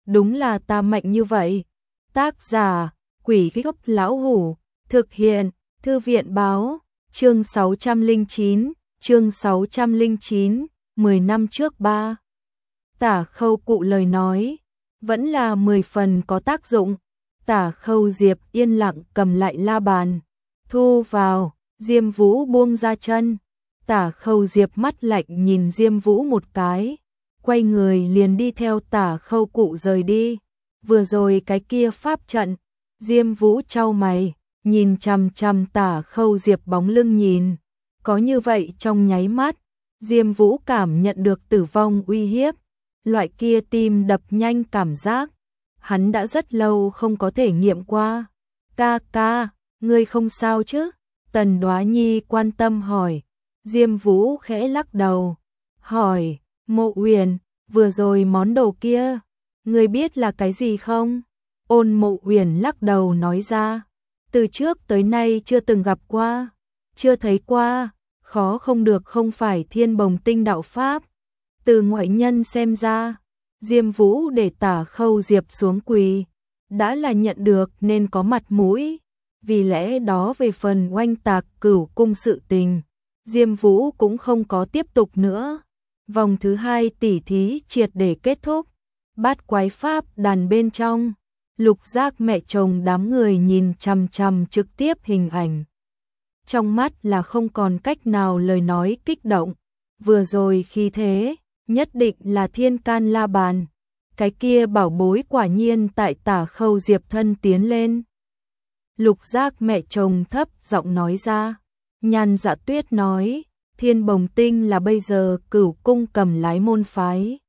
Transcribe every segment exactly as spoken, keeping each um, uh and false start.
đúng là ta mạnh như vậy. Tác giả, Quỷ Gốc Lão Hủ, thực hiện, Thư viện báo, chương sáu trăm lẻ chín, chương sáu trăm lẻ chín, mười năm trước ba. Tả Khâu Cụ lời nói, vẫn là mười phần có tác dụng. Tả Khâu Diệp yên lặng cầm lại la bàn, thu vào, Diêm Vũ buông ra chân. Tả Khâu Diệp mắt lạnh nhìn Diêm Vũ một cái, quay người liền đi theo Tả Khâu Cụ rời đi. Vừa rồi cái kia pháp trận, Diêm Vũ chau mày, nhìn chằm chằm Tả Khâu Diệp bóng lưng nhìn. Có như vậy trong nháy mắt, Diêm Vũ cảm nhận được tử vong uy hiếp, loại kia tim đập nhanh cảm giác. Hắn đã rất lâu không có thể nghiệm qua. Ca ca, ngươi không sao chứ? Tần Đoá Nhi quan tâm hỏi. Diêm Vũ khẽ lắc đầu, hỏi, Mộ Uyển, vừa rồi món đồ kia, ngươi biết là cái gì không? Ôn Mộ Uyển lắc đầu nói ra, từ trước tới nay chưa từng gặp qua, chưa thấy qua, khó không được không phải Thiên Bồng Tinh đạo pháp. Từ ngoại nhân xem ra, Diêm Vũ để Tả Khâu Diệp xuống quỳ, đã là nhận được nên có mặt mũi, vì lẽ đó về phần oanh tạc Cửu Cung sự tình, Diêm Vũ cũng không có tiếp tục nữa. Vòng thứ hai tỉ thí triệt để kết thúc, Bát Quái Pháp đàn bên trong, Lục Giác mẹ chồng đám người nhìn chằm chằm trực tiếp hình ảnh. Trong mắt là không còn cách nào lời nói kích động, vừa rồi khi thế, nhất định là Thiên Can La Bàn. Cái kia bảo bối quả nhiên tại Tả Khâu Diệp thân tiến lên. Lục Giác mẹ chồng thấp giọng nói ra. Nhan Dạ Tuyết nói, Thiên Bồng Tinh là bây giờ Cửu Cung cầm lái môn phái.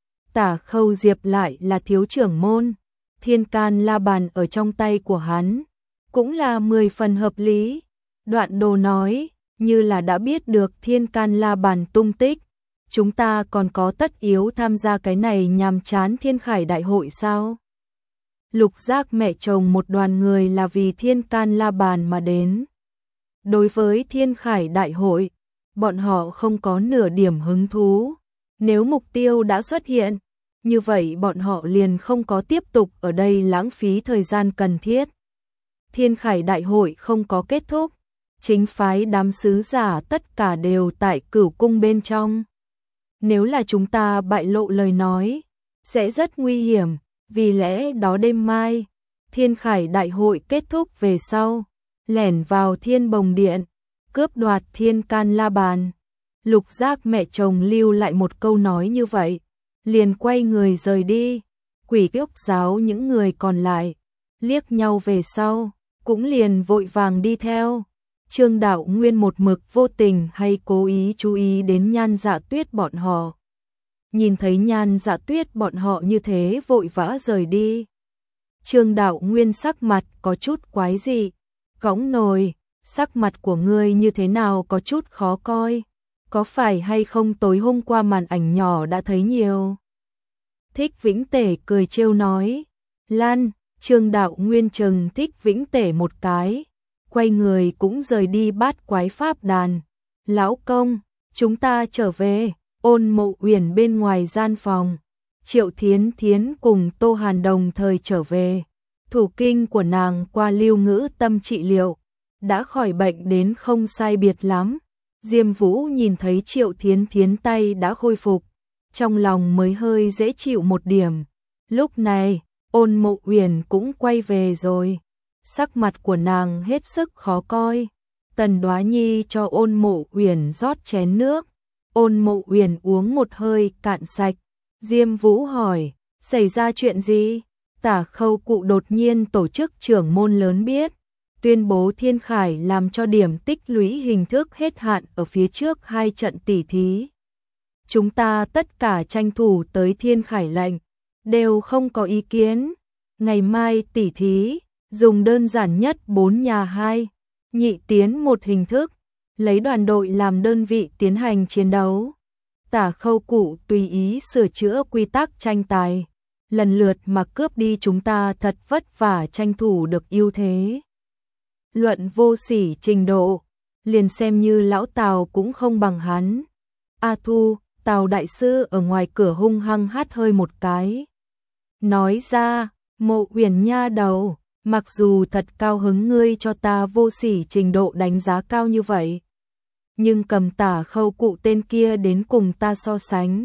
Tả Khâu Diệp lại là thiếu trưởng môn, Thiên Can La Bàn ở trong tay của hắn, cũng là mười phần hợp lý. Đoạn Đồ nói, như là đã biết được Thiên Can La Bàn tung tích, chúng ta còn có tất yếu tham gia cái này nhàm chán Thiên Khải Đại hội sao? Lục Giác mẹ chồng một đoàn người là vì Thiên Can La Bàn mà đến. Đối với Thiên Khải Đại hội, bọn họ không có nửa điểm hứng thú. Nếu mục tiêu đã xuất hiện, như vậy bọn họ liền không có tiếp tục ở đây lãng phí thời gian cần thiết. Thiên Khải Đại hội không có kết thúc, chính phái đám sứ giả tất cả đều tại Cửu Cung bên trong. Nếu là chúng ta bại lộ lời nói, sẽ rất nguy hiểm, vì lẽ đó đêm mai, Thiên Khải Đại hội kết thúc về sau, lẻn vào Thiên Bồng Điện, cướp đoạt Thiên Can La Bàn. Lục Giác mẹ chồng lưu lại một câu nói như vậy, liền quay người rời đi. Quỷ Kiếp giáo những người còn lại, liếc nhau về sau, cũng liền vội vàng đi theo. Trương Đạo Nguyên một mực vô tình hay cố ý chú ý đến Nhan Dạ Tuyết bọn họ. Nhìn thấy Nhan Dạ Tuyết bọn họ như thế vội vã rời đi, Trương Đạo Nguyên sắc mặt có chút quái dị. Cõng nồi, sắc mặt của ngươi như thế nào có chút khó coi, có phải hay không tối hôm qua màn ảnh nhỏ đã thấy nhiều? Thích Vĩnh Tể cười trêu nói. Lan, Trương Đạo Nguyên chừng Thích Vĩnh Tể một cái, quay người cũng rời đi Bát Quái Pháp đàn. Lão công, chúng ta trở về. Ôn Mộ Uyển bên ngoài gian phòng, Triệu Thiến Thiến cùng Tô Hàn đồng thời trở về. Thủ kinh của nàng qua Lưu Ngữ Tâm trị liệu, đã khỏi bệnh đến không sai biệt lắm. Diêm Vũ nhìn thấy Triệu Thiến Thiến tay đã khôi phục, trong lòng mới hơi dễ chịu một điểm. Lúc này, Ôn Mộ Uyển cũng quay về rồi, sắc mặt của nàng hết sức khó coi. Tần Đoá Nhi cho Ôn Mộ Uyển rót chén nước, Ôn Mộ Uyển uống một hơi cạn sạch. Diêm Vũ hỏi, xảy ra chuyện gì? Tả Khâu Cụ đột nhiên tổ chức trưởng môn lớn biết, tuyên bố Thiên Khải làm cho điểm tích lũy hình thức hết hạn ở phía trước hai trận tỉ thí. Chúng ta tất cả tranh thủ tới Thiên Khải lệnh, đều không có ý kiến. Ngày mai tỉ thí, dùng đơn giản nhất bốn nhà hai, nhị tiến một hình thức, lấy đoàn đội làm đơn vị tiến hành chiến đấu. Tả Khâu Cụ tùy ý sửa chữa quy tắc tranh tài, lần lượt mà cướp đi chúng ta thật vất vả tranh thủ được ưu thế. Luận vô sỉ trình độ, liền xem như lão Tào cũng không bằng hắn. A Thu, Tào đại sư ở ngoài cửa hung hăng hắt hơi một cái. nói ra, Mộ Uyển nha đầu, mặc dù thật cao hứng ngươi cho ta vô sỉ trình độ đánh giá cao như vậy, nhưng cầm Tả Khâu cụ tên kia đến cùng ta so sánh,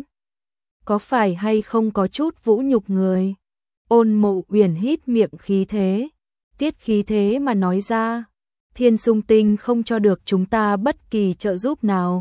có phải hay không có chút vũ nhục người? Ôn Mộ Uyển hít miệng khí thế, tiết khí thế mà nói ra, Thiên Sung Tinh không cho được chúng ta bất kỳ trợ giúp nào,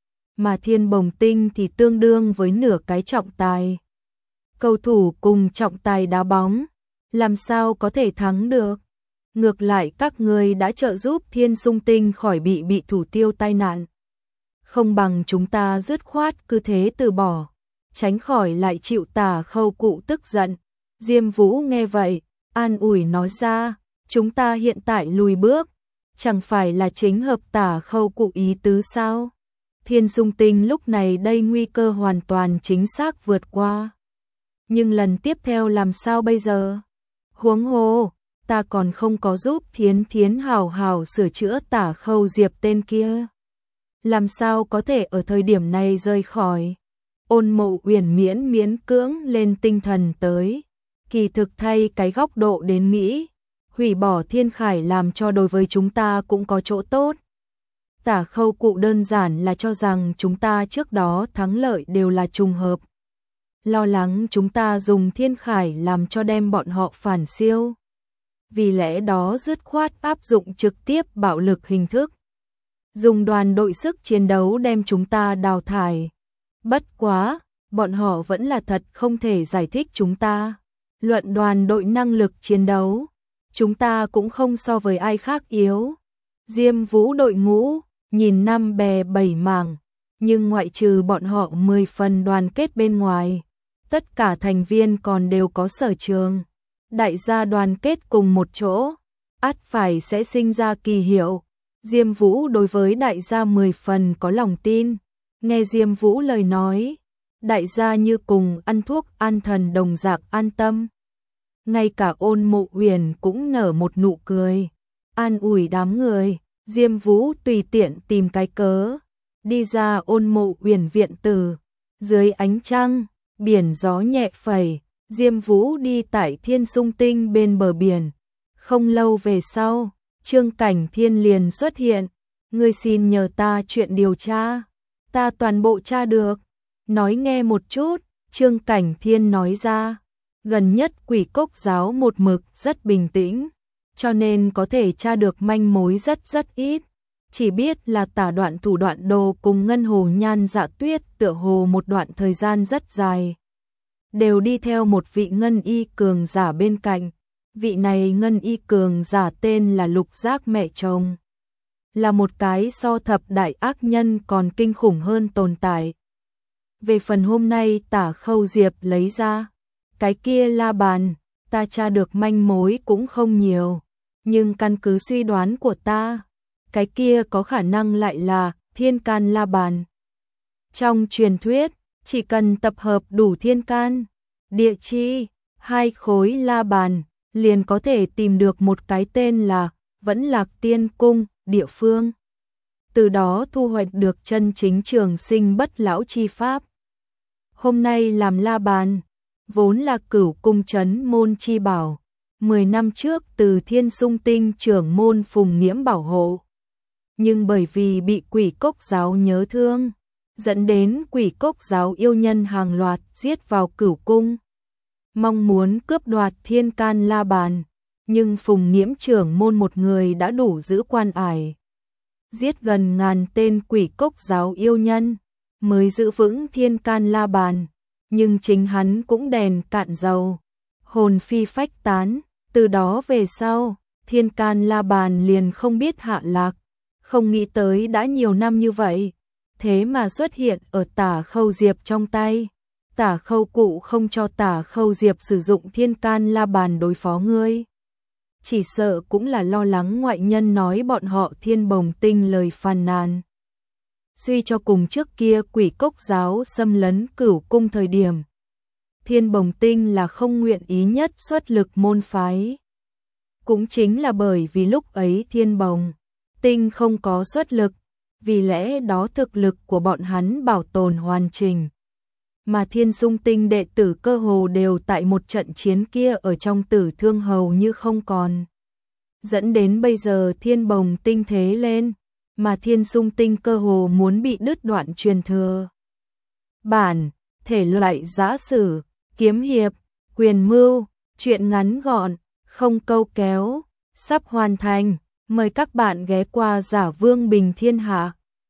mà Thiên Bồng Tinh thì tương đương với nửa cái trọng tài. Cầu thủ cùng trọng tài đá bóng, làm sao có thể thắng được? Ngược lại các ngươi đã trợ giúp Thiên Sung Tinh khỏi bị bị thủ tiêu tai nạn. Không bằng chúng ta dứt khoát cứ thế từ bỏ, tránh khỏi lại chịu Tả Khâu cụ tức giận. Diêm Vũ nghe vậy, an ủi nói ra, chúng ta hiện tại lùi bước, chẳng phải là chính hợp Tả Khâu cụ ý tứ sao? Thiên Sung Tinh lúc này đây nguy cơ hoàn toàn chính xác vượt qua. Nhưng lần tiếp theo làm sao bây giờ? Huống hồ, ta còn không có giúp Thiến Thiến hào hào sửa chữa Tả Khâu Diệp tên kia. Làm sao có thể ở thời điểm này rời khỏi? Ôn Mộ Uyển miễn miễn cưỡng lên tinh thần tới. Kỳ thực thay cái góc độ đến nghĩ, hủy bỏ Thiên Khải làm cho đối với chúng ta cũng có chỗ tốt. Tả Khâu cụ đơn giản là cho rằng chúng ta trước đó thắng lợi đều là trùng hợp. Lo lắng chúng ta dùng Thiên Khải làm cho đem bọn họ phản siêu. Vì lẽ đó dứt khoát áp dụng trực tiếp bạo lực hình thức. Dùng đoàn đội sức chiến đấu đem chúng ta đào thải. Bất quá, bọn họ vẫn là thật không thể giải thích chúng ta. Luận đoàn đội năng lực chiến đấu, chúng ta cũng không so với ai khác yếu. Diêm Vũ đội ngũ, nhìn năm bè bảy mảng, nhưng ngoại trừ bọn họ mười phần đoàn kết bên ngoài, tất cả thành viên còn đều có sở trường. Đại gia đoàn kết cùng một chỗ, ắt phải sẽ sinh ra kỳ hiệu. Diêm Vũ đối với đại gia mười phần có lòng tin, nghe Diêm Vũ lời nói, đại gia như cùng ăn thuốc an thần đồng dạng an tâm. Ngay cả Ôn Mộ Uyển cũng nở một nụ cười, an ủi đám người. Diêm Vũ tùy tiện tìm cái cớ, đi ra Ôn Mộ Uyển viện tử. Dưới ánh trăng, biển gió nhẹ phẩy, Diêm Vũ đi tại Thiên Sung Tinh bên bờ biển. Không lâu về sau, Trương Cảnh Thiên liền xuất hiện. Ngươi xin nhờ ta chuyện điều tra, ta toàn bộ tra được. Nói nghe một chút, Trương Cảnh Thiên nói ra. Gần nhất Quỷ Cốc giáo một mực rất bình tĩnh, cho nên có thể tra được manh mối rất rất ít. Chỉ biết là Tả Đoạn Thủ Đoạn Đồ cùng Ngân Hồ Nhan Dạ Tuyết tựa hồ một đoạn thời gian rất dài đều đi theo một vị ngân y cường giả bên cạnh. Vị này ngân y cường giả tên là Lục Giác mẹ chồng, là một cái so thập đại ác nhân còn kinh khủng hơn tồn tại. Về phần hôm nay Tả Khâu Diệp lấy ra cái kia la bàn, ta tra được manh mối cũng không nhiều, nhưng căn cứ suy đoán của ta, cái kia có khả năng lại là thiên can la bàn. Trong truyền thuyết, chỉ cần tập hợp đủ thiên can, địa chi, hai khối la bàn, liền có thể tìm được một cái tên là Vẫn Lạc Tiên Cung, địa phương. Từ đó thu hoạch được chân chính trường sinh bất lão chi pháp. Hôm nay làm la bàn, vốn là Cửu Cung trấn môn chi bảo, mười năm trước từ Thiên Sung Tinh trưởng môn Phùng Nghiễm bảo hộ. Nhưng bởi vì bị Quỷ Cốc giáo nhớ thương, dẫn đến Quỷ Cốc giáo yêu nhân hàng loạt giết vào Cửu Cung, mong muốn cướp đoạt thiên can la bàn, nhưng Phùng Nghiễm trưởng môn một người đã đủ giữ quan ải, giết gần ngàn tên Quỷ Cốc giáo yêu nhân, mới giữ vững thiên can la bàn, nhưng chính hắn cũng đèn cạn dầu, hồn phi phách tán. Từ đó về sau, thiên can la bàn liền không biết hạ lạc, không nghĩ tới đã nhiều năm như vậy, thế mà xuất hiện ở Tả Khâu Diệp trong tay. Tả Khâu cụ không cho Tả Khâu Diệp sử dụng thiên can la bàn đối phó ngươi, chỉ sợ cũng là lo lắng ngoại nhân nói bọn họ Thiên Bồng Tinh lời phàn nàn. Suy cho cùng trước kia Quỷ Cốc giáo xâm lấn Cửu Cung thời điểm, Thiên Bồng Tinh là không nguyện ý nhất xuất lực môn phái. Cũng chính là bởi vì lúc ấy Thiên Bồng Tinh không có xuất lực, vì lẽ đó thực lực của bọn hắn bảo tồn hoàn chỉnh. mà Thiên Sung Tinh đệ tử cơ hồ đều tại một trận chiến kia ở trong tử thương hầu như không còn. Dẫn đến bây giờ Thiên Bồng Tinh thế lên, mà Thiên Sung Tinh cơ hồ muốn bị đứt đoạn truyền thừa. Bản, thể loại giã sử, kiếm hiệp, quyền mưu, truyện ngắn gọn, không câu kéo, sắp hoàn thành. Mời các bạn ghé qua Giả Vương Bình Thiên Hạ.